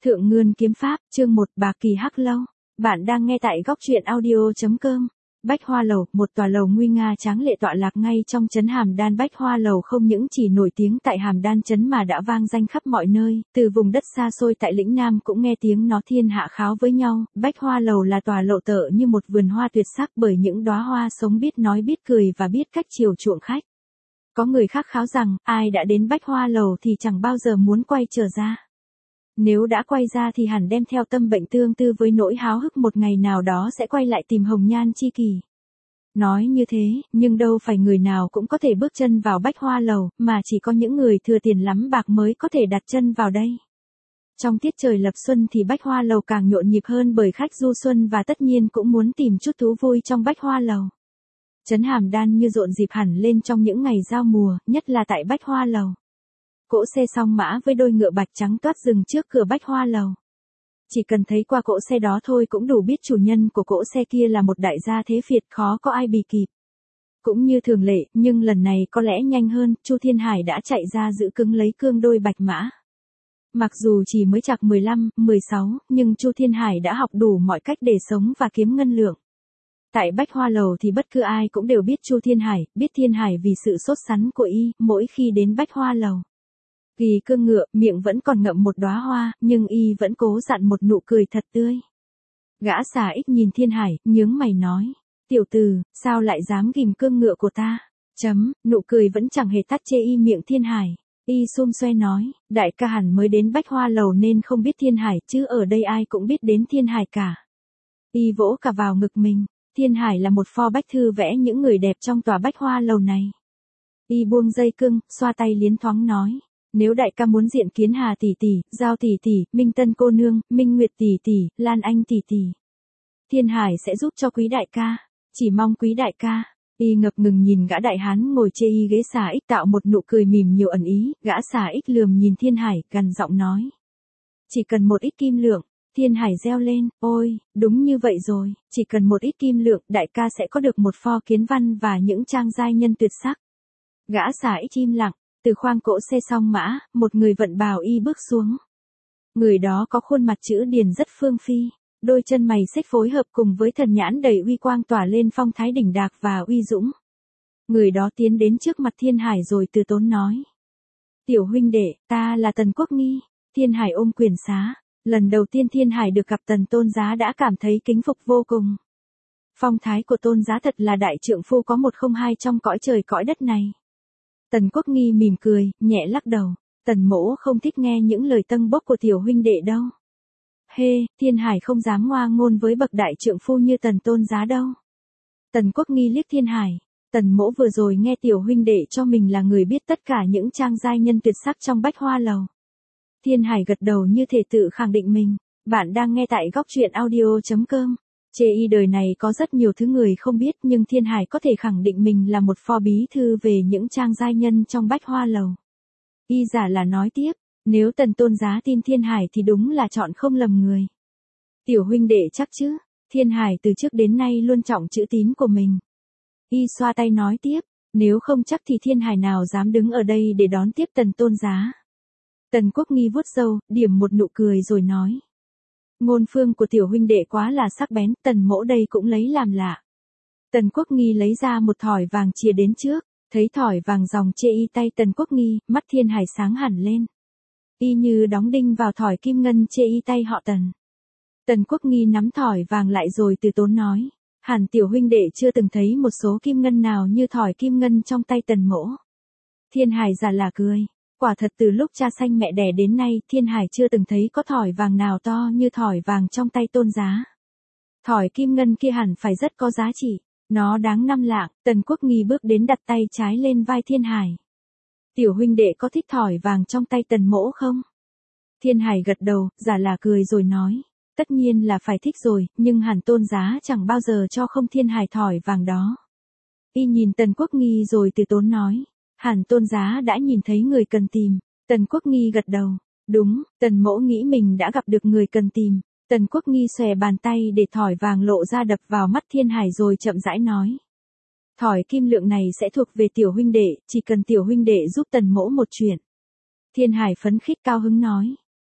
Thượng Ngươn Kiếm Pháp, chương 1, Bạc Kỳ Hắc Lâu. Bạn đang nghe tại góc truyện audio.com. Bách Hoa Lầu, một tòa lầu nguy nga tráng lệ tọa lạc ngay trong trấn Hàm Đan. Bách Hoa Lầu không những chỉ nổi tiếng tại Hàm Đan trấn mà đã vang danh khắp mọi nơi, từ vùng đất xa xôi tại lĩnh Nam cũng nghe tiếng nó thiên hạ kháo với nhau. Bách Hoa Lầu là tòa lộ tợ như một vườn hoa tuyệt sắc bởi những đóa hoa sống biết nói biết cười và biết cách chiều chuộng khách. Có người khác kháo rằng, ai đã đến Bách Hoa Lầu thì chẳng bao giờ muốn quay trở ra. Nếu đã quay ra thì hẳn đem theo tâm bệnh tương tư với nỗi háo hức một ngày nào đó sẽ quay lại tìm hồng nhan chi kỷ. Nói như thế, nhưng đâu phải người nào cũng có thể bước chân vào Bách Hoa Lầu, mà chỉ có những người thừa tiền lắm bạc mới có thể đặt chân vào đây. Trong tiết trời lập xuân thì Bách Hoa Lầu càng nhộn nhịp hơn bởi khách du xuân và tất nhiên cũng muốn tìm chút thú vui trong Bách Hoa Lầu. Trấn Hàm Đan như rộn dịp hẳn lên trong những ngày giao mùa, nhất là tại Bách Hoa Lầu. Cỗ xe song mã với đôi ngựa bạch trắng toát dừng trước cửa Bách Hoa Lầu. Chỉ cần thấy qua cỗ xe đó thôi cũng đủ biết chủ nhân của cỗ xe kia là một đại gia thế Việt khó có ai bì kịp. Cũng như thường lệ, nhưng lần này có lẽ nhanh hơn, Chu Thiên Hải đã chạy ra giữ cứng lấy cương đôi bạch mã. Mặc dù chỉ mới chạc 15, 16, nhưng Chu Thiên Hải đã học đủ mọi cách để sống và kiếm ngân lượng. Tại Bách Hoa Lầu thì bất cứ ai cũng đều biết Chu Thiên Hải, biết Thiên Hải vì sự sốt sắn của y, mỗi khi đến Bách Hoa Lầu. Kỳ cương ngựa, miệng vẫn còn ngậm một đóa hoa, nhưng y vẫn cố dặn một nụ cười thật tươi. Gã xà ích nhìn Thiên Hải, nhướng mày nói, tiểu tử, sao lại dám ghim cương ngựa của ta? Nụ cười vẫn chẳng hề tắt chê y miệng Thiên Hải. Y xum xoe nói, đại ca hẳn mới đến Bách Hoa Lầu nên không biết Thiên Hải, chứ ở đây ai cũng biết đến Thiên Hải cả. Y vỗ cả vào ngực mình. Thiên Hải là một pho bách thư vẽ những người đẹp trong tòa Bách Hoa Lầu này. Y buông dây cương, xoa tay liến thoáng nói, nếu đại ca muốn diện kiến Hà tỷ tỷ, Giao tỷ tỷ, Minh Tân cô nương, Minh Nguyệt tỷ tỷ, Lan Anh tỷ tỷ, Thiên Hải sẽ giúp cho quý đại ca, chỉ mong quý đại ca. Y ngập ngừng nhìn gã đại hán ngồi chê y ghế xà ích tạo một nụ cười mỉm nhiều ẩn ý, gã xà ích lườm nhìn Thiên Hải, gằn giọng nói, chỉ cần một ít kim lượng. Thiên Hải reo lên, ôi, đúng như vậy rồi, chỉ cần một ít kim lượng, đại ca sẽ có được một pho kiến văn và những trang giai nhân tuyệt sắc. Gã xà ích im lặng, từ khoang cỗ xe song mã, một người vận bào y bước xuống. Người đó có khuôn mặt chữ điền rất phương phi, đôi chân mày xếch phối hợp cùng với thần nhãn đầy uy quang tỏa lên phong thái đỉnh đạc và uy dũng. Người đó tiến đến trước mặt Thiên Hải rồi từ tốn nói, tiểu huynh đệ, ta là Tần Quốc Nghi. Thiên Hải ôm quyền xá. Lần đầu tiên Thiên Hải được gặp Tần Tôn Giá đã cảm thấy kính phục vô cùng. Phong thái của Tôn Giá thật là đại trượng phu có một không hai trong cõi trời cõi đất này. Tần Quốc Nghi mỉm cười, nhẹ lắc đầu. Tần mỗ không thích nghe những lời tâng bốc của tiểu huynh đệ đâu. Thiên Hải không dám ngoa ngôn với bậc đại trượng phu như Tần Tôn Giá đâu. Tần Quốc Nghi liếc Thiên Hải. Tần mỗ vừa rồi nghe tiểu huynh đệ cho mình là người biết tất cả những trang giai nhân tuyệt sắc trong Bách Hoa Lầu. Thiên Hải gật đầu như thể tự khẳng định mình. Bạn đang nghe tại góc truyện audio.com. Chê y đời này có rất nhiều thứ người không biết nhưng Thiên Hải có thể khẳng định mình là một pho bí thư về những trang giai nhân trong Bách Hoa Lầu. Y giả là nói tiếp, nếu Tần Tôn Giá tin Thiên Hải thì đúng là chọn không lầm người. Tiểu huynh đệ chắc chứ, Thiên Hải từ trước đến nay luôn trọng chữ tín của mình. Y xoa tay nói tiếp, nếu không chắc thì Thiên Hải nào dám đứng ở đây để đón tiếp Tần Tôn Giá. Tần Quốc Nghi vuốt râu, điểm một nụ cười rồi nói. Ngôn phương của tiểu huynh đệ quá là sắc bén, Tần mỗ đây cũng lấy làm lạ. Tần Quốc Nghi lấy ra một thỏi vàng chìa đến trước, thấy thỏi vàng dòng chê y tay Tần Quốc Nghi, mắt Thiên Hải sáng hẳn lên. Y như đóng đinh vào thỏi kim ngân chê y tay họ Tần. Tần Quốc Nghi nắm thỏi vàng lại rồi từ tốn nói, hẳn tiểu huynh đệ chưa từng thấy một số kim ngân nào như thỏi kim ngân trong tay Tần mỗ. Thiên Hải già là cười. Quả thật từ lúc cha sanh mẹ đẻ đến nay, Thiên Hải chưa từng thấy có thỏi vàng nào to như thỏi vàng trong tay Tôn Giá. Thỏi kim ngân kia hẳn phải rất có giá trị, nó đáng 5 lạng. Tần Quốc Nghi bước đến đặt tay trái lên vai Thiên Hải. Tiểu huynh đệ có thích thỏi vàng trong tay Tần mỗ không? Thiên Hải gật đầu, giả là cười rồi nói, tất nhiên là phải thích rồi, nhưng hẳn Tôn Giá chẳng bao giờ cho không Thiên Hải thỏi vàng đó. Y nhìn Tần Quốc Nghi rồi từ tốn nói, hẳn Tôn Giá đã nhìn thấy người cần tìm. Tần Quốc Nghi gật đầu. Đúng, Tần mỗ nghĩ mình đã gặp được người cần tìm. Tần Quốc Nghi xòe bàn tay để thỏi vàng lộ ra đập vào mắt Thiên Hải rồi chậm rãi nói. Thỏi kim lượng này sẽ thuộc về tiểu huynh đệ, chỉ cần tiểu huynh đệ giúp Tần mỗ một chuyện. Thiên Hải phấn khích cao hứng nói.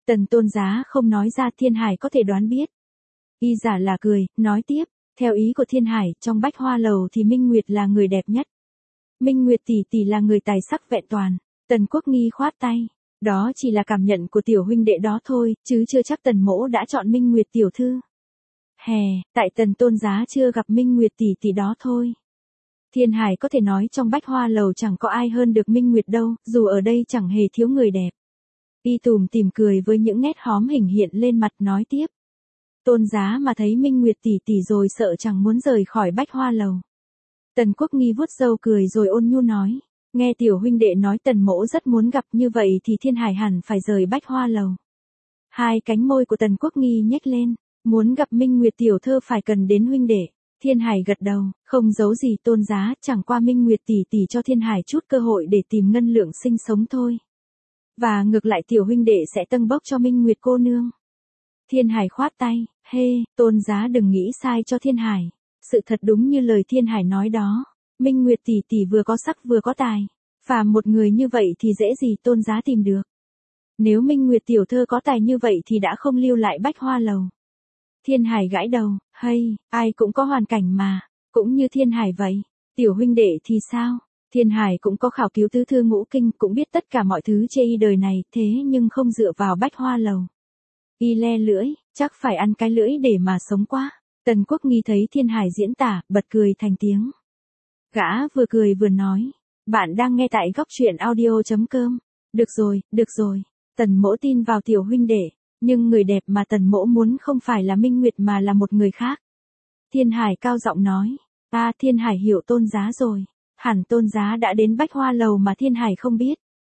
Tần Tôn Giá không nói ra, Thiên Hải có thể đoán biết. Y giả là cười, nói tiếp, theo ý của Thiên Hải, trong Bách Hoa Lầu thì Minh Nguyệt là người đẹp nhất. Minh Nguyệt tỷ tỷ là người tài sắc vẹn toàn. Tần Quốc Nghi khoát tay. Đó chỉ là cảm nhận của tiểu huynh đệ đó thôi, chứ chưa chắc Tần mỗ đã chọn Minh Nguyệt tiểu thư. Hè, tại Tần Tôn Giá chưa gặp Minh Nguyệt tỷ tỷ đó thôi. Thiên Hải có thể nói trong Bách Hoa Lầu chẳng có ai hơn được Minh Nguyệt đâu, dù ở đây chẳng hề thiếu người đẹp. Y tùm tìm cười với những nét hóm hình hiện lên mặt, nói tiếp. Tôn Giá mà thấy Minh Nguyệt tỷ tỷ rồi sợ chẳng muốn rời khỏi Bách Hoa Lầu. Tần Quốc Nghi vuốt râu cười rồi ôn nhu nói. Nghe tiểu huynh đệ nói Tần mỗ rất muốn gặp, như vậy thì Thiên Hải hẳn phải rời Bách Hoa Lầu. Hai cánh môi của Tần Quốc Nghi nhếch lên. Muốn gặp Minh Nguyệt tiểu thơ phải cần đến huynh đệ. Thiên Hải gật đầu, không giấu gì Tôn Giá, chẳng qua Minh Nguyệt tỷ tỷ cho Thiên Hải chút cơ hội để tìm ngân lượng sinh sống thôi. Và ngược lại tiểu huynh đệ sẽ tâng bốc cho Minh Nguyệt cô nương. Thiên Hải khoát tay, Tôn Giá đừng nghĩ sai cho Thiên Hải. Sự thật đúng như lời Thiên Hải nói đó. Minh Nguyệt tỷ tỷ vừa có sắc vừa có tài. Phàm một người như vậy thì dễ gì Tôn Giá tìm được. Nếu Minh Nguyệt tiểu thơ có tài như vậy thì đã không lưu lại Bách Hoa Lầu. Thiên Hải gãi đầu, ai cũng có hoàn cảnh mà. Cũng như Thiên Hải vậy. Tiểu huynh đệ thì sao? Thiên Hải cũng có khảo cứu tứ thư ngũ kinh, cũng biết tất cả mọi thứ chê y đời này, thế nhưng không dựa vào Bách Hoa Lầu. Y le lưỡi, chắc phải ăn cái lưỡi để mà sống quá. Tần Quốc Nghi thấy Thiên Hải diễn tả, bật cười thành tiếng. Gã vừa cười vừa nói. Bạn đang nghe tại góc truyện audio.com. Được rồi. Tần mỗ tin vào tiểu huynh đệ. Nhưng người đẹp mà Tần mỗ muốn không phải là Minh Nguyệt mà là một người khác. Thiên Hải cao giọng nói. Thiên Hải hiểu Tôn Giá rồi. Hẳn Tôn Giá đã đến Bách Hoa Lầu mà Thiên Hải không biết.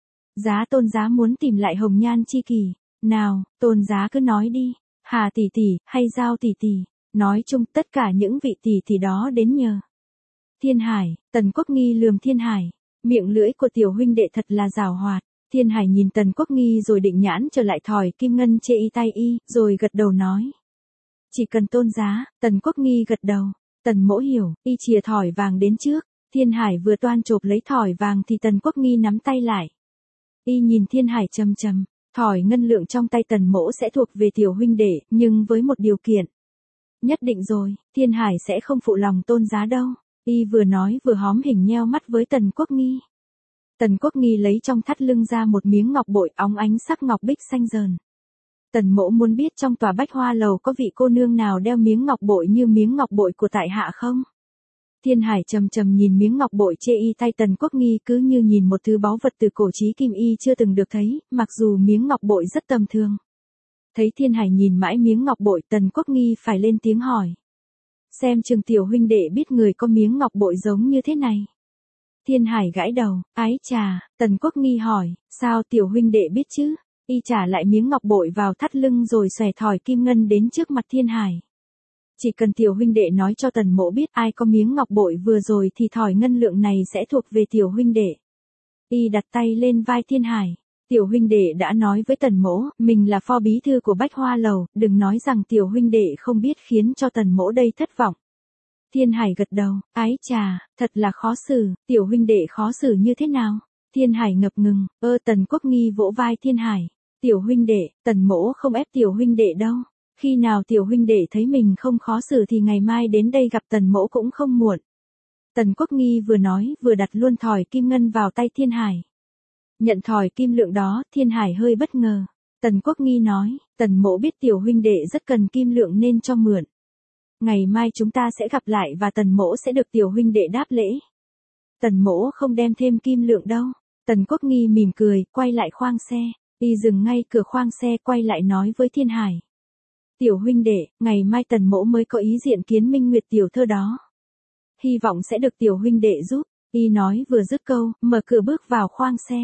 Tôn Giá muốn tìm lại hồng nhan chi kỷ. Nào, Tôn Giá cứ nói đi. Hà tỷ tỷ, hay Giao tỷ tỷ. Nói chung tất cả những vị tỷ tỷ đó đến nhờ. Thiên Hải, Tần Quốc Nghi lườm Thiên Hải. Miệng lưỡi của tiểu huynh đệ thật là giàu hoạt. Thiên Hải nhìn Tần Quốc Nghi rồi định nhãn trở lại thỏi kim ngân chê y tay y, rồi gật đầu nói. Chỉ cần Tôn Giá. Tần Quốc Nghi gật đầu. Tần mỗ hiểu, y chìa thỏi vàng đến trước. Thiên Hải vừa toan chộp lấy thỏi vàng thì Tần Quốc Nghi nắm tay lại. Y nhìn Thiên Hải trầm trầm. Thỏi ngân lượng trong tay Tần mỗ sẽ thuộc về tiểu huynh đệ, nhưng với một điều kiện. Nhất định rồi, Thiên Hải sẽ không phụ lòng Tôn Giá đâu. Y vừa nói vừa hóm hình nheo mắt với Tần Quốc Nghi. Tần Quốc Nghi lấy trong thắt lưng ra một miếng ngọc bội óng ánh sắc ngọc bích xanh rờn. Tần mỗ muốn biết trong tòa Bách Hoa Lầu có vị cô nương nào đeo miếng ngọc bội như miếng ngọc bội của tại hạ không? Thiên Hải trầm trầm nhìn miếng ngọc bội chê y tay Tần Quốc Nghi, cứ như nhìn một thứ báu vật từ cổ chí kim y chưa từng được thấy, mặc dù miếng ngọc bội rất tầm thường. Thấy Thiên Hải nhìn mãi miếng ngọc bội, Tần Quốc Nghi phải lên tiếng hỏi. Xem chừng tiểu huynh đệ biết người có miếng ngọc bội giống như thế này. Thiên Hải gãi đầu, ái chà, Tần Quốc Nghi hỏi, sao tiểu huynh đệ biết chứ? Y trả lại miếng ngọc bội vào thắt lưng rồi xòe thỏi kim ngân đến trước mặt Thiên Hải. Chỉ cần tiểu huynh đệ nói cho Tần mỗ biết ai có miếng ngọc bội vừa rồi thì thỏi ngân lượng này sẽ thuộc về tiểu huynh đệ. Y đặt tay lên vai Thiên Hải. Tiểu huynh đệ đã nói với Tần mỗ, mình là phó bí thư của Bách Hoa Lầu, đừng nói rằng tiểu huynh đệ không biết khiến cho Tần mỗ đây thất vọng. Thiên Hải gật đầu, ái chà, thật là khó xử, tiểu huynh đệ khó xử như thế nào? Thiên Hải ngập ngừng, Tần Quốc Nghi vỗ vai Thiên Hải. Tiểu huynh đệ, Tần mỗ không ép tiểu huynh đệ đâu. Khi nào tiểu huynh đệ thấy mình không khó xử thì ngày mai đến đây gặp Tần mỗ cũng không muộn. Tần Quốc Nghi vừa nói vừa đặt luôn thỏi kim ngân vào tay Thiên Hải. Nhận thỏi kim lượng đó, Thiên Hải hơi bất ngờ. Tần Quốc Nghi nói, Tần mỗ biết tiểu huynh đệ rất cần kim lượng nên cho mượn. Ngày mai chúng ta sẽ gặp lại và Tần mỗ sẽ được tiểu huynh đệ đáp lễ. Tần mỗ không đem thêm kim lượng đâu. Tần Quốc Nghi mỉm cười, quay lại khoang xe. Y dừng ngay cửa khoang xe, quay lại nói với Thiên Hải. Tiểu huynh đệ, ngày mai Tần mỗ mới có ý diện kiến Minh Nguyệt tiểu thơ đó. Hy vọng sẽ được tiểu huynh đệ giúp. Y nói vừa dứt câu, mở cửa bước vào khoang xe.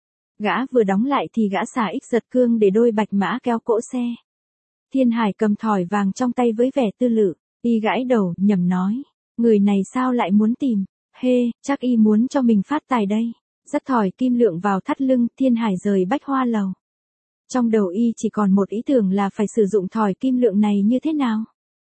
Gã vừa đóng lại thì gã xả ích giật cương để đôi bạch mã kéo cỗ xe. Thiên Hải cầm thỏi vàng trong tay với vẻ tư lự. Y gãi đầu, nhầm nói. Người này sao lại muốn tìm? Chắc y muốn cho mình phát tài đây. Dắt thỏi kim lượng vào thắt lưng, Thiên Hải rời Bách Hoa Lầu. Trong đầu y chỉ còn một ý tưởng là phải sử dụng thỏi kim lượng này như thế nào.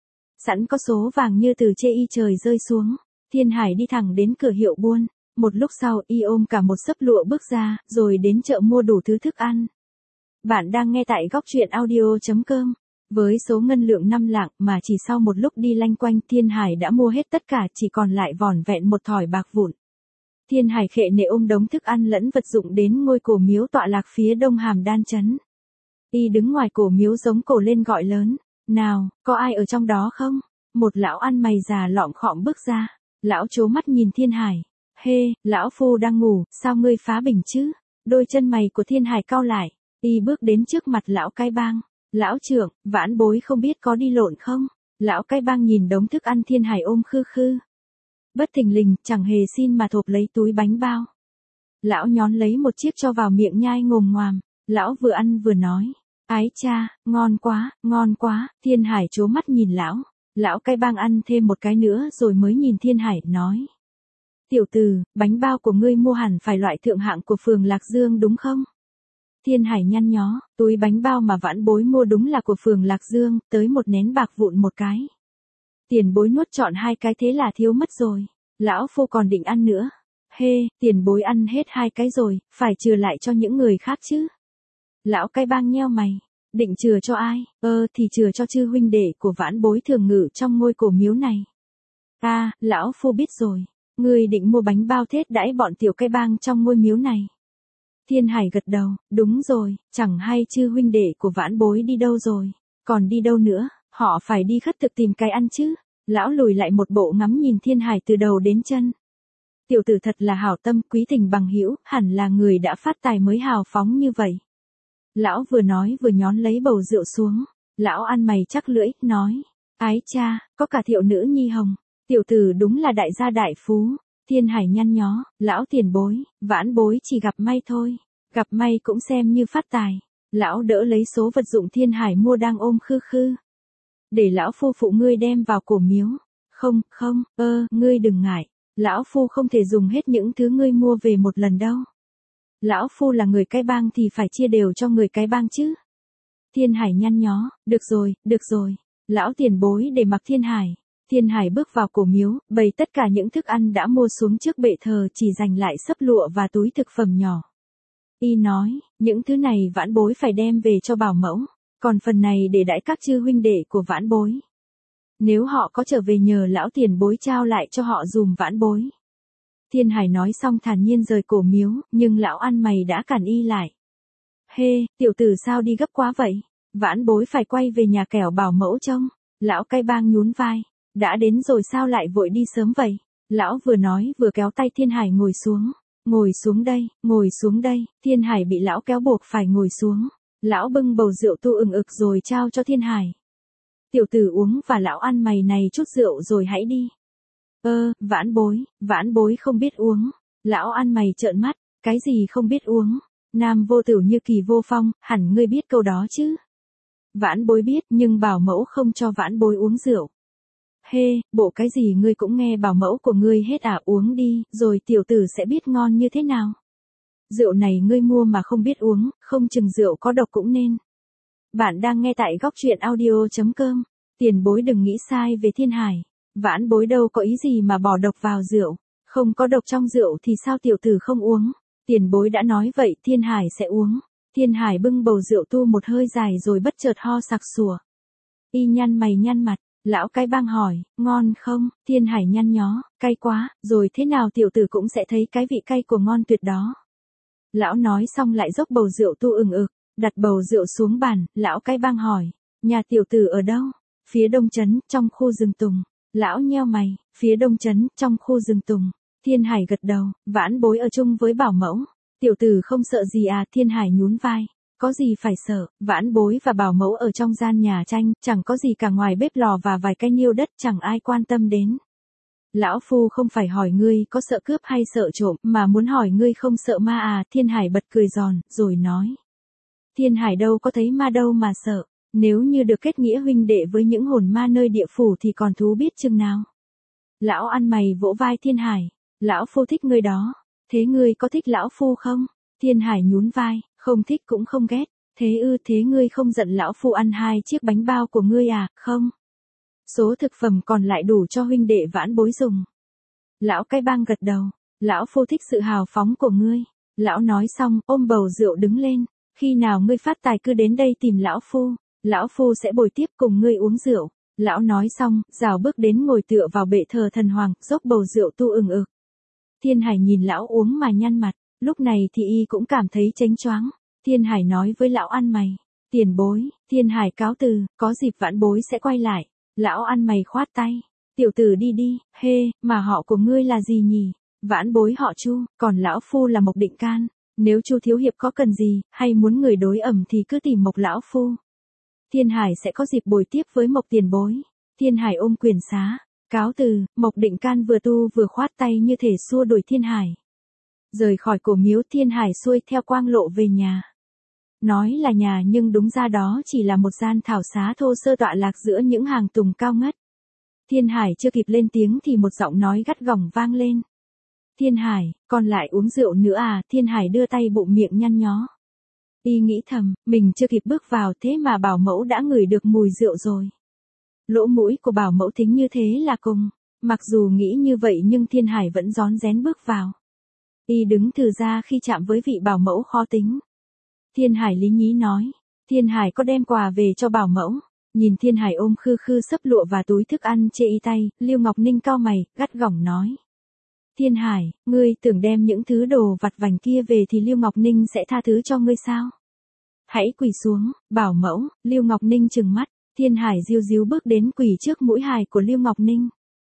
Sẵn có số vàng như từ chê y trời rơi xuống. Thiên Hải đi thẳng đến cửa hiệu buôn. Một lúc sau y ôm cả một xấp lụa bước ra, rồi đến chợ mua đủ thứ thức ăn. Bạn đang nghe tại góc truyện audio.com. Với số ngân lượng 5 lạng mà chỉ sau một lúc đi lanh quanh Thiên Hải đã mua hết tất cả, chỉ còn lại vỏn vẹn một thỏi bạc vụn. Thiên Hải khệ nệ ôm đống thức ăn lẫn vật dụng đến ngôi cổ miếu tọa lạc phía đông Hàm Đan trấn. Y đứng ngoài cổ miếu giống cổ lên gọi lớn, nào, có ai ở trong đó không? Một lão ăn mày già lọm khọm bước ra, lão trố mắt nhìn Thiên Hải. Hê, lão phu đang ngủ, sao ngươi phá bình chứ? Đôi chân mày của Thiên Hải cau lại, y bước đến trước mặt lão cai bang. Lão trưởng, vãn bối không biết có đi lộn không? Lão cai bang nhìn đống thức ăn Thiên Hải ôm khư khư. Bất thình lình, chẳng hề xin mà thộp lấy túi bánh bao. Lão nhón lấy một chiếc cho vào miệng nhai ngồm ngoàm. Lão vừa ăn vừa nói, ái cha, ngon quá. Thiên Hải trố mắt nhìn lão. Lão cai bang ăn thêm một cái nữa rồi mới nhìn Thiên Hải, nói. Tiểu tử, bánh bao của ngươi mua hẳn phải loại thượng hạng của phường Lạc Dương đúng không? Thiên Hải nhăn nhó, túi bánh bao mà vãn bối mua đúng là của phường Lạc Dương, tới một nén bạc vụn một cái. Tiền bối nuốt trọn 2 cái thế là thiếu mất rồi. Lão phu còn định ăn nữa. Hê, tiền bối ăn hết 2 cái rồi, phải chừa lại cho những người khác chứ. Lão cai bang nheo mày, định chừa cho ai? Thì chừa cho chư huynh đệ của vãn bối thường ngự trong ngôi cổ miếu này. Lão phu biết rồi. Ngươi định mua bánh bao thết đãi bọn tiểu cai bang trong ngôi miếu này. Thiên Hải gật đầu, đúng rồi, chẳng hay chư huynh đệ của vãn bối đi đâu rồi, còn đi đâu nữa, họ phải đi khất thực tìm cái ăn chứ. Lão lùi lại một bộ ngắm nhìn Thiên Hải từ đầu đến chân. Tiểu tử thật là hảo tâm, quý tình bằng hữu, hẳn là người đã phát tài mới hào phóng như vậy. Lão vừa nói vừa nhón lấy bầu rượu xuống, lão ăn mày chắc lưỡi, nói, ái cha, có cả Thiệu nữ nhi hồng. Tiểu tử đúng là đại gia đại phú. Thiên Hải nhăn nhó, lão tiền bối, vãn bối chỉ gặp may thôi, gặp may cũng xem như phát tài. Lão đỡ lấy số vật dụng Thiên Hải mua đang ôm khư khư. Để lão phu phụ ngươi đem vào cổ miếu. Không, ngươi đừng ngại, lão phu không thể dùng hết những thứ ngươi mua về một lần đâu. Lão phu là người cái bang thì phải chia đều cho người cái bang chứ. Thiên Hải nhăn nhó, được rồi, lão tiền bối để mặc Thiên Hải. Thiên Hải bước vào cổ miếu, bày tất cả những thức ăn đã mua xuống trước bệ thờ, chỉ dành lại xấp lụa và túi thực phẩm nhỏ. Y nói, những thứ này vãn bối phải đem về cho bảo mẫu, còn phần này để đãi các chư huynh đệ của vãn bối. Nếu họ có trở về nhờ lão tiền bối trao lại cho họ dùm vãn bối. Thiên Hải nói xong thản nhiên rời cổ miếu, nhưng lão ăn mày đã cản y lại. Hê, tiểu tử sao đi gấp quá vậy? Vãn bối phải quay về nhà kẻo bảo mẫu trông. Lão cai bang nhún vai. Đã đến rồi sao lại vội đi sớm vậy? Lão vừa nói vừa kéo tay Thiên Hải ngồi xuống. Ngồi xuống đây. Thiên Hải bị lão kéo buộc phải ngồi xuống. Lão bưng bầu rượu tu ừng ực rồi trao cho Thiên Hải. Tiểu tử uống và lão ăn mày này chút rượu rồi hãy đi. Vãn bối không biết uống. Lão ăn mày trợn mắt, cái gì không biết uống? Nam vô tử như kỳ vô phong, hẳn ngươi biết câu đó chứ? Vãn bối biết, nhưng bảo mẫu không cho vãn bối uống rượu. Hê, bộ cái gì ngươi cũng nghe bảo mẫu của ngươi hết à, uống đi, rồi tiểu tử sẽ biết ngon như thế nào. Rượu này ngươi mua mà không biết uống, không chừng rượu có độc cũng nên. Bạn đang nghe tại góc truyện audio.com. Tiền bối đừng nghĩ sai về Thiên Hải. Vãn bối đâu có ý gì mà bỏ độc vào rượu. Không có độc trong rượu thì sao tiểu tử không uống. Tiền bối đã nói vậy Thiên Hải sẽ uống. Thiên Hải bưng bầu rượu tu một hơi dài rồi bất chợt ho sặc sủa. Y nhăn mày nhăn mặt. Lão cai bang hỏi, ngon không? Thiên Hải nhăn nhó, cay quá, rồi thế nào tiểu tử cũng sẽ thấy cái vị cay của ngon tuyệt đó. Lão nói xong lại dốc bầu rượu tu ừng ực, đặt bầu rượu xuống bàn, lão cai bang hỏi, nhà tiểu tử ở đâu? Phía đông trấn, trong khu rừng tùng. Lão nheo mày, phía đông trấn, trong khu rừng tùng. Thiên Hải gật đầu, vãn bối ở chung với bảo mẫu. Tiểu tử không sợ gì à? Thiên Hải nhún vai. Có gì phải sợ, vãn bối và bảo mẫu ở trong gian nhà tranh, chẳng có gì cả ngoài bếp lò và vài cái niêu đất, chẳng ai quan tâm đến. Lão phu không phải hỏi ngươi có sợ cướp hay sợ trộm, mà muốn hỏi ngươi không sợ ma à? Thiên Hải bật cười giòn, rồi nói. Thiên Hải đâu có thấy ma đâu mà sợ, nếu như được kết nghĩa huynh đệ với những hồn ma nơi địa phủ thì còn thú biết chừng nào. Lão ăn mày vỗ vai Thiên Hải, lão phu thích ngươi đó, thế ngươi có thích lão phu không? Thiên Hải nhún vai, không thích cũng không ghét, thế ngươi không giận lão phu ăn 2 chiếc bánh bao của ngươi à? Không. Số thực phẩm còn lại đủ cho huynh đệ vãn bối dùng. Lão cai bang gật đầu, lão phu thích sự hào phóng của ngươi. Lão nói xong, ôm bầu rượu đứng lên. Khi nào ngươi phát tài cứ đến đây tìm lão phu sẽ bồi tiếp cùng ngươi uống rượu. Lão nói xong, rào bước đến ngồi tựa vào bệ thờ thần hoàng, dốc bầu rượu tu ừng ực. Thiên Hải nhìn lão uống mà nhăn mặt, lúc này thì y cũng cảm thấy chánh choáng. Thiên Hải nói với lão ăn mày, tiền bối, Thiên Hải cáo từ, có dịp vãn bối sẽ quay lại. Lão ăn mày khoát tay, tiểu tử đi đi, mà họ của ngươi là gì nhỉ? Vãn bối họ Chu, còn lão phu là Mộc Định Can. Nếu Chu thiếu hiệp có cần gì, hay muốn người đối ẩm thì cứ tìm Mộc lão phu. Thiên Hải sẽ có dịp bồi tiếp với Mộc tiền bối. Thiên Hải ôm quyền xá, cáo từ. Mộc Định Can vừa tu vừa khoát tay như thể xua đuổi Thiên Hải. Rời khỏi cổ miếu, Thiên Hải xuôi theo quang lộ về nhà. Nói là nhà nhưng đúng ra đó chỉ là một gian thảo xá thô sơ tọa lạc giữa những hàng tùng cao ngất. Thiên Hải chưa kịp lên tiếng thì một giọng nói gắt gỏng vang lên. Thiên Hải, còn lại uống rượu nữa à? Thiên Hải đưa tay bụng miệng nhăn nhó. Y nghĩ thầm, mình chưa kịp bước vào thế mà bảo mẫu đã ngửi được mùi rượu rồi. Lỗ mũi của bảo mẫu thính như thế là cùng. Mặc dù nghĩ như vậy nhưng Thiên Hải vẫn rón rén bước vào. Y đứng thừ ra khi chạm với vị bảo mẫu khó tính. Thiên Hải lý nhí nói, Thiên Hải có đem quà về cho bảo mẫu. Nhìn Thiên Hải ôm khư khư xấp lụa và túi thức ăn chê y tay, Lưu Ngọc Ninh cau mày, gắt gỏng nói. Thiên Hải, ngươi tưởng đem những thứ đồ vặt vành kia về thì Lưu Ngọc Ninh sẽ tha thứ cho ngươi sao? Hãy quỳ xuống, bảo mẫu. Lưu Ngọc Ninh trừng mắt. Thiên Hải diu díu bước đến quỳ trước mũi hài của Lưu Ngọc Ninh.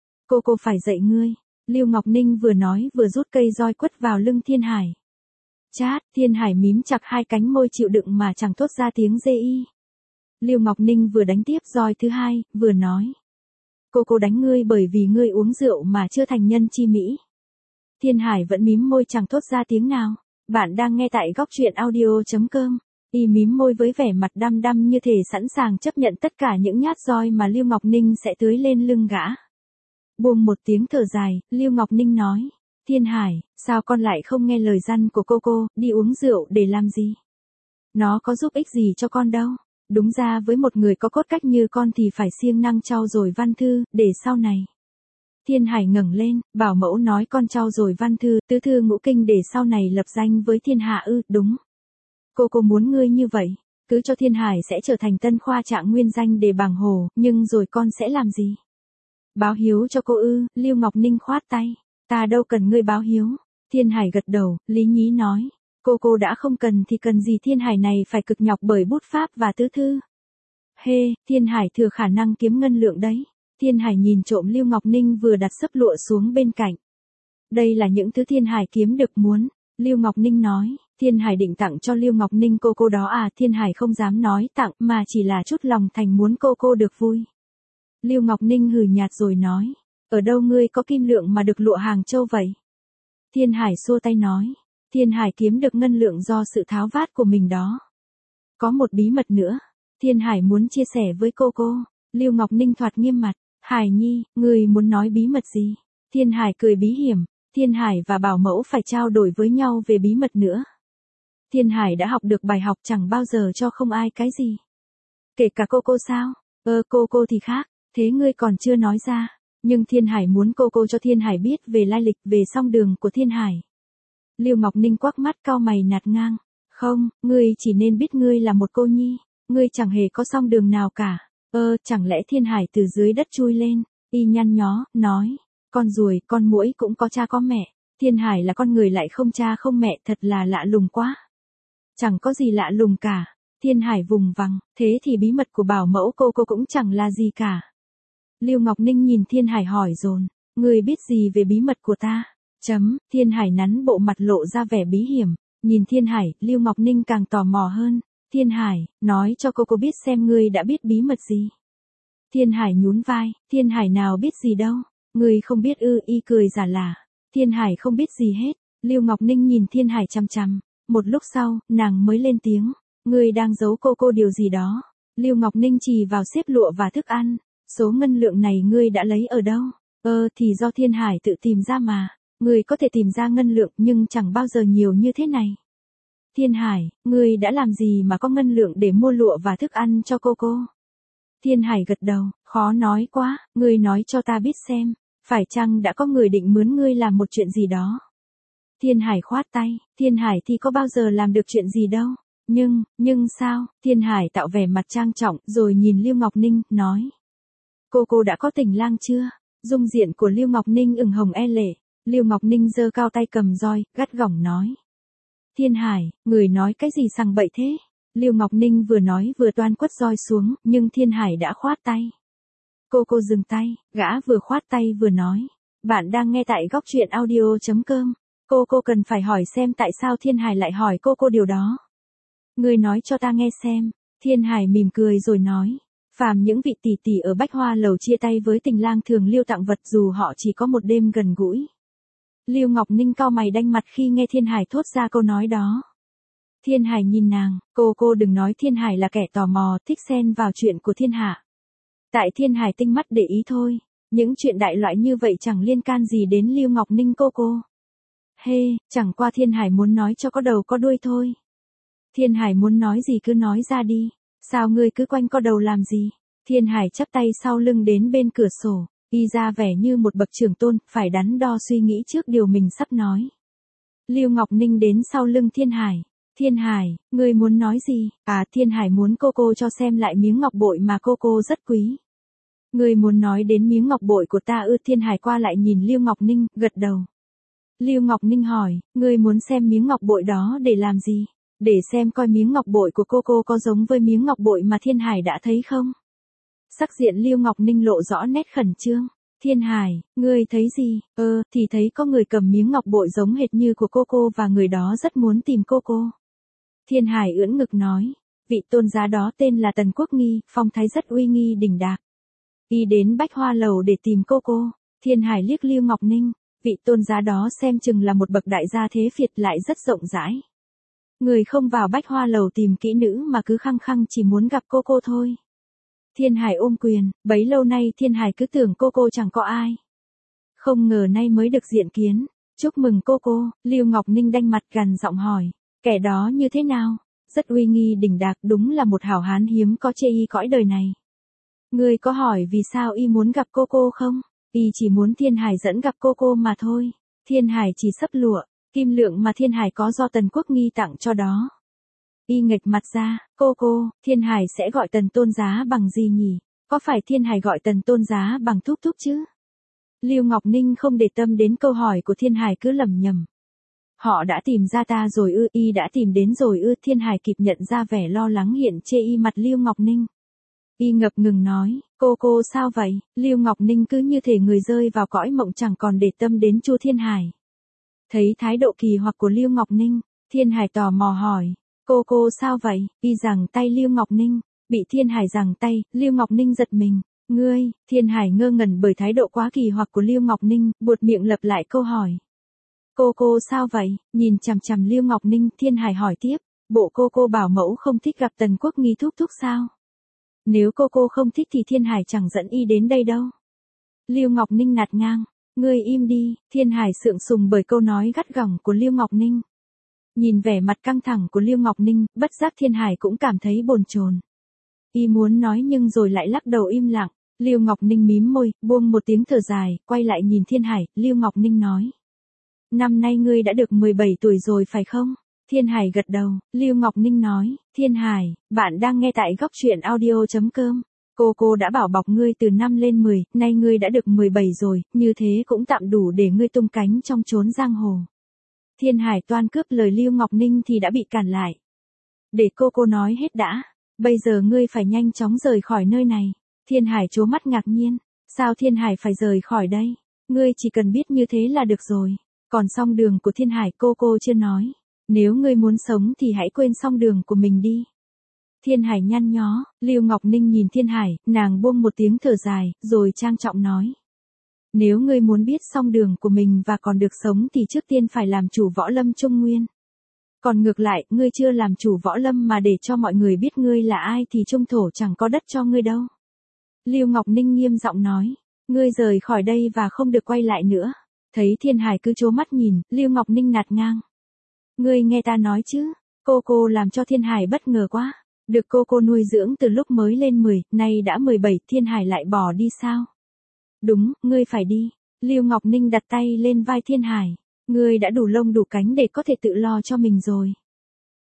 Cô phải dạy ngươi. Lưu Ngọc Ninh vừa nói vừa rút cây roi quất vào lưng Thiên Hải. Chát, Thiên Hải mím chặt hai cánh môi chịu đựng mà chẳng thốt ra tiếng dê y. Lưu Ngọc Ninh vừa đánh tiếp roi thứ hai, vừa nói. Cô đánh ngươi bởi vì ngươi uống rượu mà chưa thành nhân chi mỹ. Thiên Hải vẫn mím môi chẳng thốt ra tiếng nào. Bạn đang nghe tại góc truyện audio.com. Y mím môi với vẻ mặt đăm đăm như thể sẵn sàng chấp nhận tất cả những nhát roi mà Lưu Ngọc Ninh sẽ tưới lên lưng gã. Buông một tiếng thở dài, Lưu Ngọc Ninh nói. Thiên Hải, sao con lại không nghe lời răn của cô, đi uống rượu để làm gì? Nó có giúp ích gì cho con đâu. Đúng ra với một người có cốt cách như con thì phải siêng năng trau dồi văn thư, để sau này. Thiên Hải ngẩng lên, bảo mẫu nói con trau dồi văn thư, tứ thư ngũ kinh để sau này lập danh với thiên hạ ư? Đúng. Cô muốn ngươi như vậy, cứ cho Thiên Hải sẽ trở thành tân khoa trạng nguyên danh để bảng hồ, nhưng rồi con sẽ làm gì? Báo hiếu cho cô ư? Lưu Ngọc Ninh khoát tay, ta đâu cần ngươi báo hiếu. Thiên Hải gật đầu, lý nhí nói, cô đã không cần thì cần gì Thiên Hải này phải cực nhọc bởi bút pháp và tứ thư. Thiên Hải thừa khả năng kiếm ngân lượng đấy. Thiên Hải nhìn trộm Lưu Ngọc Ninh vừa đặt xấp lụa xuống bên cạnh. Đây là những thứ Thiên Hải kiếm được muốn. Lưu Ngọc Ninh nói, Thiên Hải định tặng cho Lưu Ngọc Ninh cô đó à? Thiên Hải không dám nói tặng mà chỉ là chút lòng thành muốn cô được vui. Lưu Ngọc Ninh hừ nhạt rồi nói, ở đâu ngươi có kim lượng mà được lụa Hàng Châu vậy? Thiên Hải xua tay nói, Thiên Hải kiếm được ngân lượng do sự tháo vát của mình đó. Có một bí mật nữa, Thiên Hải muốn chia sẻ với cô. Lưu Ngọc Ninh thoạt nghiêm mặt, Hải nhi, ngươi muốn nói bí mật gì? Thiên Hải cười bí hiểm, Thiên Hải và bảo mẫu phải trao đổi với nhau về bí mật nữa. Thiên Hải đã học được bài học chẳng bao giờ cho không ai cái gì. Kể cả cô sao? Cô thì khác, thế ngươi còn chưa nói ra. Nhưng Thiên Hải muốn cô cho Thiên Hải biết về lai lịch, về song đường của Thiên Hải. Lưu Ngọc Ninh quắc mắt cau mày nạt ngang. Không, ngươi chỉ nên biết ngươi là một cô nhi. Ngươi chẳng hề có song đường nào cả. Chẳng lẽ Thiên Hải từ dưới đất chui lên? Y nhăn nhó, nói. Con ruồi, con muỗi cũng có cha có mẹ. Thiên Hải là con người lại không cha không mẹ, thật là lạ lùng quá. Chẳng có gì lạ lùng cả. Thiên Hải vùng vằng, thế thì bí mật của bảo mẫu cô cũng chẳng là gì cả. Lưu Ngọc Ninh nhìn Thiên Hải hỏi dồn, ngươi biết gì về bí mật của ta? Thiên Hải nắn bộ mặt lộ ra vẻ bí hiểm, nhìn Thiên Hải, Lưu Ngọc Ninh càng tò mò hơn. Thiên Hải, nói cho cô biết xem ngươi đã biết bí mật gì. Thiên Hải nhún vai, Thiên Hải nào biết gì đâu, ngươi không biết ư? Y cười giả lả. Thiên Hải không biết gì hết. Lưu Ngọc Ninh nhìn Thiên Hải chằm chằm. Một lúc sau, nàng mới lên tiếng, ngươi đang giấu cô điều gì đó. Lưu Ngọc Ninh chỉ vào xếp lụa và thức ăn. Số ngân lượng này ngươi đã lấy ở đâu? Thì do Thiên Hải tự tìm ra mà. Ngươi có thể tìm ra ngân lượng nhưng chẳng bao giờ nhiều như thế này. Thiên Hải, ngươi đã làm gì mà có ngân lượng để mua lụa và thức ăn cho cô? Thiên Hải gật đầu, khó nói quá, ngươi nói cho ta biết xem, phải chăng đã có người định mướn ngươi làm một chuyện gì đó? Thiên Hải khoát tay, Thiên Hải thì có bao giờ làm được chuyện gì đâu, Nhưng sao? Thiên Hải tạo vẻ mặt trang trọng, rồi nhìn Lưu Ngọc Ninh, nói. Cô đã có tình lang chưa? Dung diện của Lưu Ngọc Ninh ửng hồng e lệ. Lưu Ngọc Ninh giơ cao tay cầm roi, gắt gỏng nói. Thiên Hải, người nói cái gì sằng bậy thế? Lưu Ngọc Ninh vừa nói vừa toan quất roi xuống, nhưng Thiên Hải đã khoát tay. Cô dừng tay, gã vừa khoát tay vừa nói. Bạn đang nghe tại góc truyện audio.com. Cô cần phải hỏi xem tại sao Thiên Hải lại hỏi cô điều đó. Người nói cho ta nghe xem. Thiên Hải mỉm cười rồi nói. Phàm những vị tỷ tỷ ở Bách Hoa Lầu chia tay với tình lang thường lưu tặng vật dù họ chỉ có một đêm gần gũi. Lưu Ngọc Ninh cau mày đanh mặt khi nghe Thiên Hải thốt ra câu nói đó. Thiên Hải nhìn nàng, cô đừng nói Thiên Hải là kẻ tò mò, thích xen vào chuyện của thiên hạ. Tại Thiên Hải tinh mắt để ý thôi, những chuyện đại loại như vậy chẳng liên can gì đến Lưu Ngọc Ninh cô. Chẳng qua Thiên Hải muốn nói cho có đầu có đuôi thôi. Thiên Hải muốn nói gì cứ nói ra đi, sao ngươi cứ quanh co đầu làm gì? Thiên Hải chắp tay sau lưng đến bên cửa sổ, y ra vẻ như một bậc trưởng tôn, phải đắn đo suy nghĩ trước điều mình sắp nói. Lưu Ngọc Ninh đến sau lưng Thiên Hải. Thiên Hải, ngươi muốn nói gì? Thiên Hải muốn cô cho xem lại miếng ngọc bội mà cô rất quý. Ngươi muốn nói đến miếng ngọc bội của ta ư? Thiên Hải qua lại nhìn Lưu Ngọc Ninh, gật đầu. Lưu Ngọc Ninh hỏi, ngươi muốn xem miếng ngọc bội đó để làm gì? Để xem coi miếng ngọc bội của cô có giống với miếng ngọc bội mà Thiên Hải đã thấy không? Sắc diện Lưu Ngọc Ninh lộ rõ nét khẩn trương. Thiên Hải, ngươi thấy gì? Thì thấy có người cầm miếng ngọc bội giống hệt như của cô và người đó rất muốn tìm cô. Thiên Hải ưỡn ngực nói, vị tôn giá đó tên là Tần Quốc Nghi, phong thái rất uy nghi đỉnh đạc. Y đến Bách Hoa Lầu để tìm cô. Thiên Hải liếc Lưu Ngọc Ninh, vị tôn giá đó xem chừng là một bậc đại gia thế Việt lại rất rộng rãi. Người không vào Bách Hoa Lầu tìm kỹ nữ mà cứ khăng khăng chỉ muốn gặp cô thôi. Thiên Hải ôm quyền, bấy lâu nay Thiên Hải cứ tưởng cô chẳng có ai. Không ngờ nay mới được diện kiến, chúc mừng cô. Lưu Ngọc Ninh đanh mặt gằn giọng hỏi, kẻ đó như thế nào? Rất uy nghi đỉnh đạc, đúng là một hảo hán hiếm có chê y cõi đời này. Ngươi có hỏi vì sao y muốn gặp cô không? Y chỉ muốn Thiên Hải dẫn gặp cô mà thôi. Thiên Hải chỉ sấp lụa, kim lượng mà Thiên Hải có do Tần Quốc Nghi tặng cho đó. Y nghệch mặt ra, cô, Thiên Hải sẽ gọi Tần tôn giá bằng gì nhỉ? Có phải Thiên Hải gọi Tần tôn giá bằng thúc chứ? Lưu Ngọc Ninh không để tâm đến câu hỏi của Thiên Hải cứ lẩm nhẩm. Họ đã tìm ra ta rồi ư? Y đã tìm đến rồi ư? Thiên Hải kịp nhận ra vẻ lo lắng hiện chê y mặt Lưu Ngọc Ninh. Y ngập ngừng nói, cô sao vậy? Lưu Ngọc Ninh cứ như thể người rơi vào cõi mộng chẳng còn để tâm đến Chu Thiên Hải. Thấy thái độ kỳ hoặc của Lưu Ngọc Ninh, Thiên Hải tò mò hỏi, cô sao vậy? Y giằng tay Lưu Ngọc Ninh, bị Thiên Hải giằng tay, Lưu Ngọc Ninh giật mình. Ngươi? Thiên Hải ngơ ngẩn bởi thái độ quá kỳ hoặc của Lưu Ngọc Ninh, buột miệng lặp lại câu hỏi. Cô sao vậy? Nhìn chằm chằm Lưu Ngọc Ninh, Thiên Hải hỏi tiếp, bộ cô bảo mẫu không thích gặp Tần Quốc Nghi thúc sao? Nếu cô không thích thì Thiên Hải chẳng dẫn y đến đây đâu. Lưu Ngọc Ninh nạt ngang, ngươi im đi. Thiên Hải sượng sùng bởi câu nói gắt gỏng của Lưu Ngọc Ninh. Nhìn vẻ mặt căng thẳng của Lưu Ngọc Ninh, bất giác Thiên Hải cũng cảm thấy bồn chồn. Y muốn nói nhưng rồi lại lắc đầu im lặng. Lưu Ngọc Ninh mím môi, buông một tiếng thở dài, quay lại nhìn Thiên Hải, Lưu Ngọc Ninh nói. Năm nay ngươi đã được 17 tuổi rồi phải không? Thiên Hải gật đầu, Lưu Ngọc Ninh nói, Thiên Hải, bạn đang nghe tại góc truyện audio.com. Cô đã bảo bọc ngươi từ 5 lên 10, nay ngươi đã được 17 rồi, như thế cũng tạm đủ để ngươi tung cánh trong chốn giang hồ. Thiên Hải toan cướp lời Lưu Ngọc Ninh thì đã bị cản lại. Để cô nói hết đã, bây giờ ngươi phải nhanh chóng rời khỏi nơi này. Thiên Hải trố mắt ngạc nhiên, sao Thiên Hải phải rời khỏi đây? Ngươi chỉ cần biết như thế là được rồi. Còn song đường của Thiên Hải cô chưa nói. Nếu ngươi muốn sống thì hãy quên song đường của mình đi. Thiên Hải nhăn nhó, Lưu Ngọc Ninh nhìn Thiên Hải, nàng buông một tiếng thở dài, rồi trang trọng nói. Nếu ngươi muốn biết song đường của mình và còn được sống thì trước tiên phải làm chủ võ lâm Trung Nguyên. Còn ngược lại, ngươi chưa làm chủ võ lâm mà để cho mọi người biết ngươi là ai thì Trung Thổ chẳng có đất cho ngươi đâu. Lưu Ngọc Ninh nghiêm giọng nói, ngươi rời khỏi đây và không được quay lại nữa. Thấy Thiên Hải cứ trố mắt nhìn, Lưu Ngọc Ninh nạt ngang. Ngươi nghe ta nói chứ, cô làm cho Thiên Hải bất ngờ quá. Được cô nuôi dưỡng từ lúc mới lên 10, nay đã 17, Thiên Hải lại bỏ đi sao? Đúng, ngươi phải đi. Lưu Ngọc Ninh đặt tay lên vai Thiên Hải. Ngươi đã đủ lông đủ cánh để có thể tự lo cho mình rồi.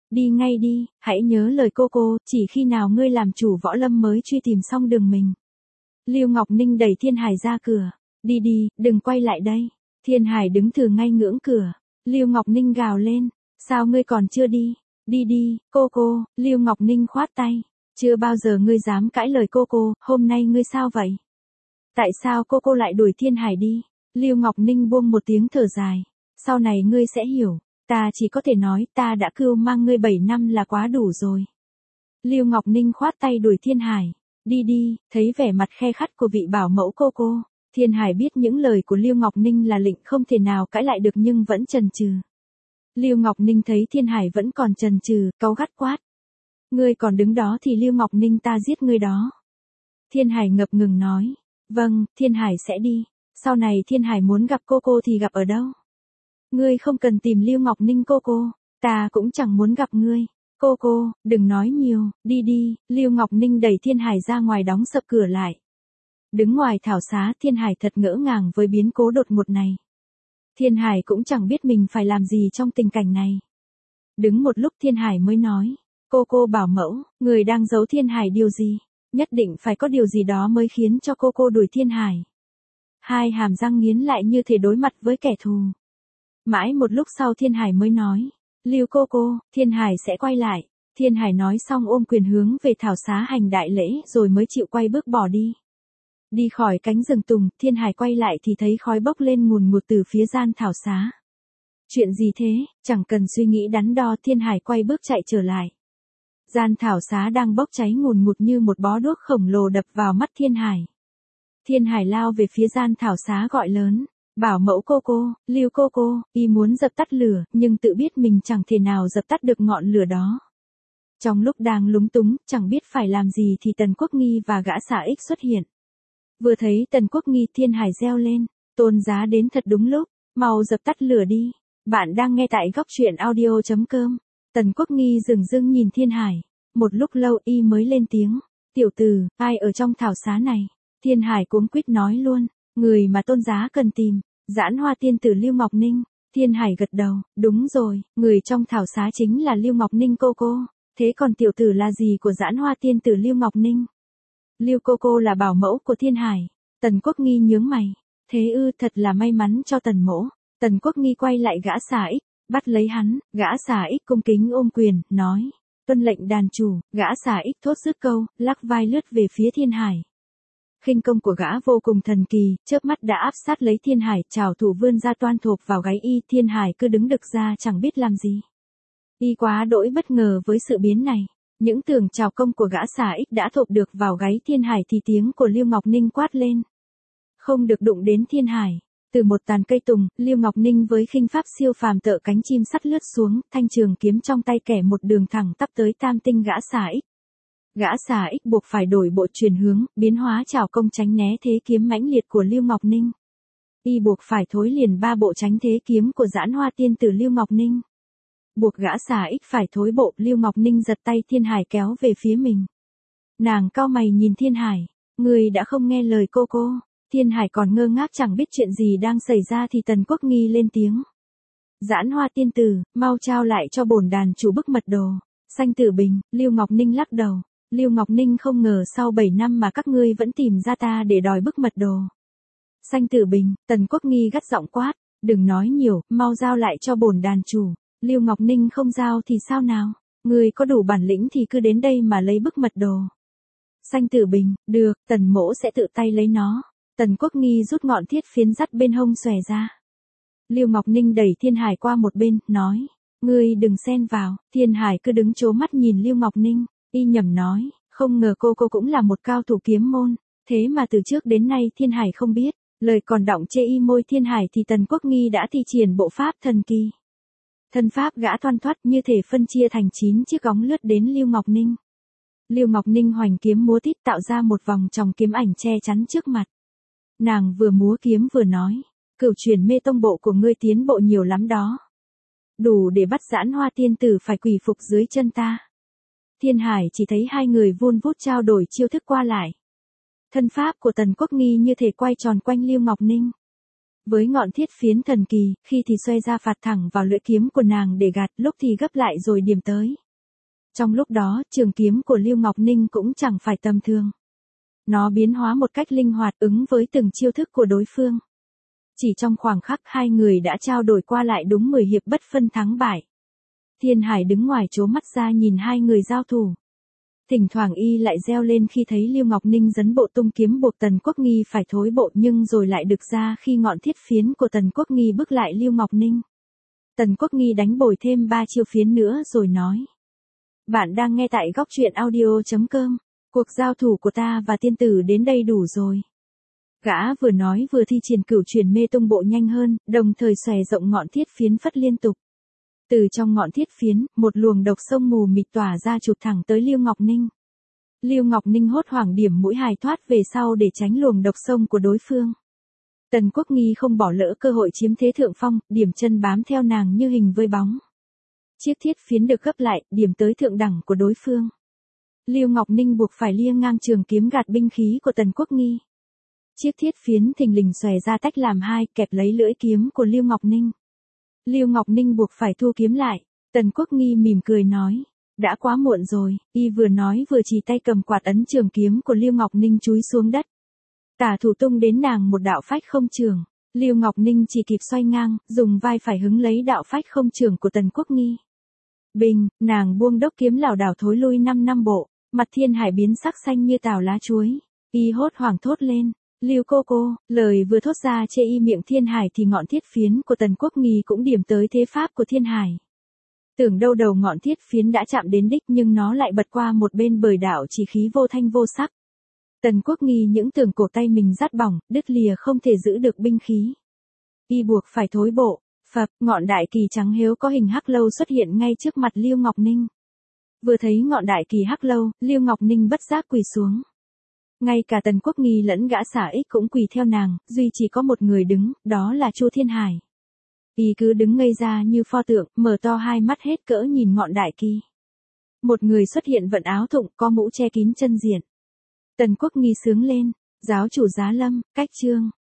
Đi ngay đi, hãy nhớ lời cô, chỉ khi nào ngươi làm chủ võ lâm mới truy tìm xong đường mình. Lưu Ngọc Ninh đẩy Thiên Hải ra cửa. Đi đi, đừng quay lại đây. Thiên Hải đứng thừ ngay ngưỡng cửa. Lưu Ngọc Ninh gào lên. Sao ngươi còn chưa đi? Đi đi, cô, Lưu Ngọc Ninh khoát tay. Chưa bao giờ ngươi dám cãi lời cô, hôm nay ngươi sao vậy? Tại sao cô lại đuổi Thiên Hải đi? Lưu Ngọc Ninh buông một tiếng thở dài. Sau này ngươi sẽ hiểu. Ta chỉ có thể nói ta đã cưu mang ngươi 7 năm là quá đủ rồi. Lưu Ngọc Ninh khoát tay đuổi Thiên Hải. Đi đi, thấy vẻ mặt khe khắt của vị bảo mẫu cô. Thiên Hải biết những lời của Lưu Ngọc Ninh là lệnh không thể nào cãi lại được nhưng vẫn chần chừ. Lưu Ngọc Ninh thấy Thiên Hải vẫn còn chần chừ, cáu gắt quát. Ngươi còn đứng đó thì Lưu Ngọc Ninh ta giết ngươi đó. Thiên Hải ngập ngừng nói. Vâng, Thiên Hải sẽ đi. Sau này Thiên Hải muốn gặp cô thì gặp ở đâu? Ngươi không cần tìm Lưu Ngọc Ninh cô. Ta cũng chẳng muốn gặp ngươi. Cô, đừng nói nhiều, đi đi. Lưu Ngọc Ninh đẩy Thiên Hải ra ngoài đóng sập cửa lại. Đứng ngoài thảo xá Thiên Hải thật ngỡ ngàng với biến cố đột ngột này. Thiên Hải cũng chẳng biết mình phải làm gì trong tình cảnh này. Đứng một lúc Thiên Hải mới nói. Cô bảo mẫu, người đang giấu Thiên Hải điều gì? Nhất định phải có điều gì đó mới khiến cho cô đuổi Thiên Hải. Hai hàm răng nghiến lại như thể đối mặt với kẻ thù. Mãi một lúc sau Thiên Hải mới nói. Lưu cô, Thiên Hải sẽ quay lại. Thiên Hải nói xong ôm quyền hướng về thảo xá hành đại lễ rồi mới chịu quay bước bỏ đi. Đi khỏi cánh rừng tùng, Thiên Hải quay lại thì thấy khói bốc lên ngùn ngụt từ phía gian thảo xá. Chuyện gì thế? Chẳng cần suy nghĩ đắn đo Thiên Hải quay bước chạy trở lại. Gian thảo xá đang bốc cháy ngùn ngụt như một bó đuốc khổng lồ đập vào mắt Thiên Hải. Thiên Hải lao về phía gian thảo xá gọi lớn. Bảo mẫu cô, Lưu cô, y muốn dập tắt lửa, nhưng tự biết mình chẳng thể nào dập tắt được ngọn lửa đó. Trong lúc đang lúng túng, chẳng biết phải làm gì thì Tần Quốc Nghi và gã xà ích xuất hiện. Vừa thấy Tần Quốc Nghi Thiên Hải reo lên, Tôn giá đến thật đúng lúc, mau dập tắt lửa đi. Bạn đang nghe tại góc truyện audio.com. Tần Quốc Nghi dửng dưng nhìn Thiên Hải, một lúc lâu y mới lên tiếng. Tiểu tử, ai ở trong thảo xá này? Thiên Hải cuống quýt nói luôn, người mà tôn giá cần tìm. Giãn Hoa tiên tử Lưu Ngọc Ninh. Thiên Hải gật đầu, đúng rồi, người trong thảo xá chính là Lưu Ngọc Ninh cô. Thế còn tiểu tử là gì của Giãn Hoa tiên tử Lưu Ngọc Ninh? Lưu cô là bảo mẫu của Thiên Hải. Tần Quốc Nghi nhướng mày. Thế ư, thật là may mắn cho Tần mỗ. Tần Quốc Nghi quay lại gã xà ích, bắt lấy hắn, gã xà ích cung kính ôm quyền, nói. Tuân lệnh đàn chủ, gã xà ích thốt dứt câu, lắc vai lướt về phía Thiên Hải. Khinh công của gã vô cùng thần kỳ, chớp mắt đã áp sát lấy Thiên Hải, trảo thủ vươn ra toan thộp vào gáy y, Thiên Hải cứ đứng đực ra chẳng biết làm gì. Y quá đỗi bất ngờ với sự biến này. Những tưởng trào công của gã xà ích đã thộp được vào gáy Thiên Hải thì tiếng của Lưu Ngọc Ninh quát lên. Không được đụng đến Thiên Hải. Từ một tàn cây tùng, Lưu Ngọc Ninh với khinh pháp siêu phàm tợ cánh chim sắt lướt xuống, thanh trường kiếm trong tay kẻ một đường thẳng tắp tới tam tinh gã xà ích. Gã xà ích buộc phải đổi bộ chuyển hướng, biến hóa trảo công tránh né thế kiếm mãnh liệt của Lưu Ngọc Ninh. Y buộc phải thối liền 3 bộ tránh thế kiếm của Giãn Hoa tiên tử Lưu Ngọc Ninh. Buộc gã xà ích phải thối bộ, Lưu Ngọc Ninh giật tay Thiên Hải kéo về phía mình. Nàng cau mày nhìn Thiên Hải, người đã không nghe lời cô. Thiên Hải còn ngơ ngác chẳng biết chuyện gì đang xảy ra thì Tần Quốc Nghi lên tiếng. Giãn Hoa tiên tử, mau trao lại cho bổn đàn chủ bức mật đồ. Sanh Tử Bình. Lưu Ngọc Ninh lắc đầu. Lưu Ngọc Ninh không ngờ sau 7 năm mà các ngươi vẫn tìm ra ta để đòi bức mật đồ. Sanh Tử Bình. Tần Quốc Nghi gắt giọng quát, đừng nói nhiều, mau giao lại cho bổn đàn chủ. Lưu Ngọc Ninh không giao thì sao nào? Ngươi có đủ bản lĩnh thì cứ đến đây mà lấy bức mật đồ. Sanh Tử Bình. Được, Tần mỗ sẽ tự tay lấy nó. Tần Quốc Nghi rút ngọn thiết phiến dắt bên hông xòe ra. Lưu Ngọc Ninh đẩy Thiên Hải qua một bên, nói. Ngươi đừng xen vào. Thiên Hải cứ đứng trố mắt nhìn Lưu Ngọc Ninh. Y nhầm nói, không ngờ cô cũng là một cao thủ kiếm môn. Thế mà từ trước đến nay Thiên Hải không biết. Lời còn đọng chê y môi Thiên Hải thì Tần Quốc Nghi đã thi triển bộ pháp thần kỳ. Thân pháp gã thoăn thoắt như thể phân chia thành 9 chiếc góng lướt đến Lưu Ngọc Ninh. Lưu Ngọc Ninh hoành kiếm múa tít tạo ra một vòng tròng kiếm ảnh che chắn trước mặt. Nàng vừa múa kiếm vừa nói, cửu truyền mê tông bộ của ngươi tiến bộ nhiều lắm đó. Đủ để bắt Giãn Hoa tiên tử phải quỳ phục dưới chân ta. Thiên Hải chỉ thấy hai người vun vút trao đổi chiêu thức qua lại. Thân pháp của Tần Quốc Nghi như thể quay tròn quanh Lưu Ngọc Ninh. Với ngọn thiết phiến thần kỳ, khi thì xoay ra phạt thẳng vào lưỡi kiếm của nàng để gạt, lúc thì gấp lại rồi điểm tới. Trong lúc đó, trường kiếm của Lưu Ngọc Ninh cũng chẳng phải tầm thường. Nó biến hóa một cách linh hoạt ứng với từng chiêu thức của đối phương. Chỉ trong khoảng khắc hai người đã trao đổi qua lại đúng 10 hiệp bất phân thắng bại. Thiên Hải đứng ngoài trố mắt ra nhìn hai người giao thủ. Thỉnh thoảng y lại reo lên khi thấy Lưu Ngọc Ninh dấn bộ tung kiếm buộc Tần Quốc Nghi phải thối bộ nhưng rồi lại được ra khi ngọn thiết phiến của Tần Quốc Nghi bức lại Lưu Ngọc Ninh. Tần Quốc Nghi đánh bồi thêm 3 chiêu phiến nữa rồi nói. Bạn đang nghe tại góc truyện audio.com. Cuộc giao thủ của ta và tiên tử đến đây đủ rồi. Gã vừa nói vừa thi triển cửu chuyển mê tung bộ nhanh hơn, đồng thời xòe rộng ngọn thiết phiến phất liên tục. Từ trong ngọn thiết phiến, một luồng độc sông mù mịt tỏa ra chụp thẳng tới Lưu Ngọc Ninh. Lưu Ngọc Ninh hốt hoảng điểm mũi hài thoát về sau để tránh luồng độc sông của đối phương. Tần Quốc Nghi không bỏ lỡ cơ hội chiếm thế thượng phong, điểm chân bám theo nàng như hình với bóng. Chiếc thiết phiến được gấp lại, điểm tới thượng đẳng của đối phương. Lưu Ngọc Ninh buộc phải lia ngang trường kiếm gạt binh khí của Tần Quốc Nghi. Chiếc thiết phiến thình lình xòe ra tách làm hai, kẹp lấy lưỡi kiếm của Lưu Ngọc Ninh. Lưu Ngọc Ninh buộc phải thu kiếm lại. Tần Quốc Nghi mỉm cười nói, đã quá muộn rồi. Y vừa nói vừa chỉ tay cầm quạt ấn trường kiếm của Lưu Ngọc Ninh chúi xuống đất. Tả thủ tung đến nàng một đạo phách không trường. Lưu Ngọc Ninh chỉ kịp xoay ngang, dùng vai phải hứng lấy đạo phách không trường của Tần Quốc Nghi. Bình, nàng buông đốc kiếm lảo đảo thối lui 5 năm bộ, mặt Thiên Hải biến sắc xanh như tàu lá chuối. Y hốt hoảng thốt lên, Lưu cô, lời vừa thốt ra chê y miệng Thiên Hải thì ngọn thiết phiến của Tần Quốc Nghi cũng điểm tới thế pháp của Thiên Hải. Tưởng đâu đầu ngọn thiết phiến đã chạm đến đích nhưng nó lại bật qua một bên bởi đạo chỉ khí vô thanh vô sắc. Tần Quốc Nghi những tưởng cổ tay mình rát bỏng, đứt lìa không thể giữ được binh khí. Y buộc phải thối bộ. Phập, ngọn đại kỳ trắng héo có hình hắc lâu xuất hiện ngay trước mặt Lưu Ngọc Ninh. Vừa thấy ngọn đại kỳ hắc lâu, Lưu Ngọc Ninh bất giác quỳ xuống. Ngay cả Tần Quốc Nghi lẫn gã xả ích cũng quỳ theo nàng, duy chỉ có một người đứng, đó là Chu Thiên Hải. Y cứ đứng ngây ra như pho tượng, mở to hai mắt hết cỡ nhìn ngọn đại kỳ. Một người xuất hiện vận áo thụng, có mũ che kín chân diện. Tần Quốc Nghi sướng lên, giáo chủ Giá Lâm, cách chương.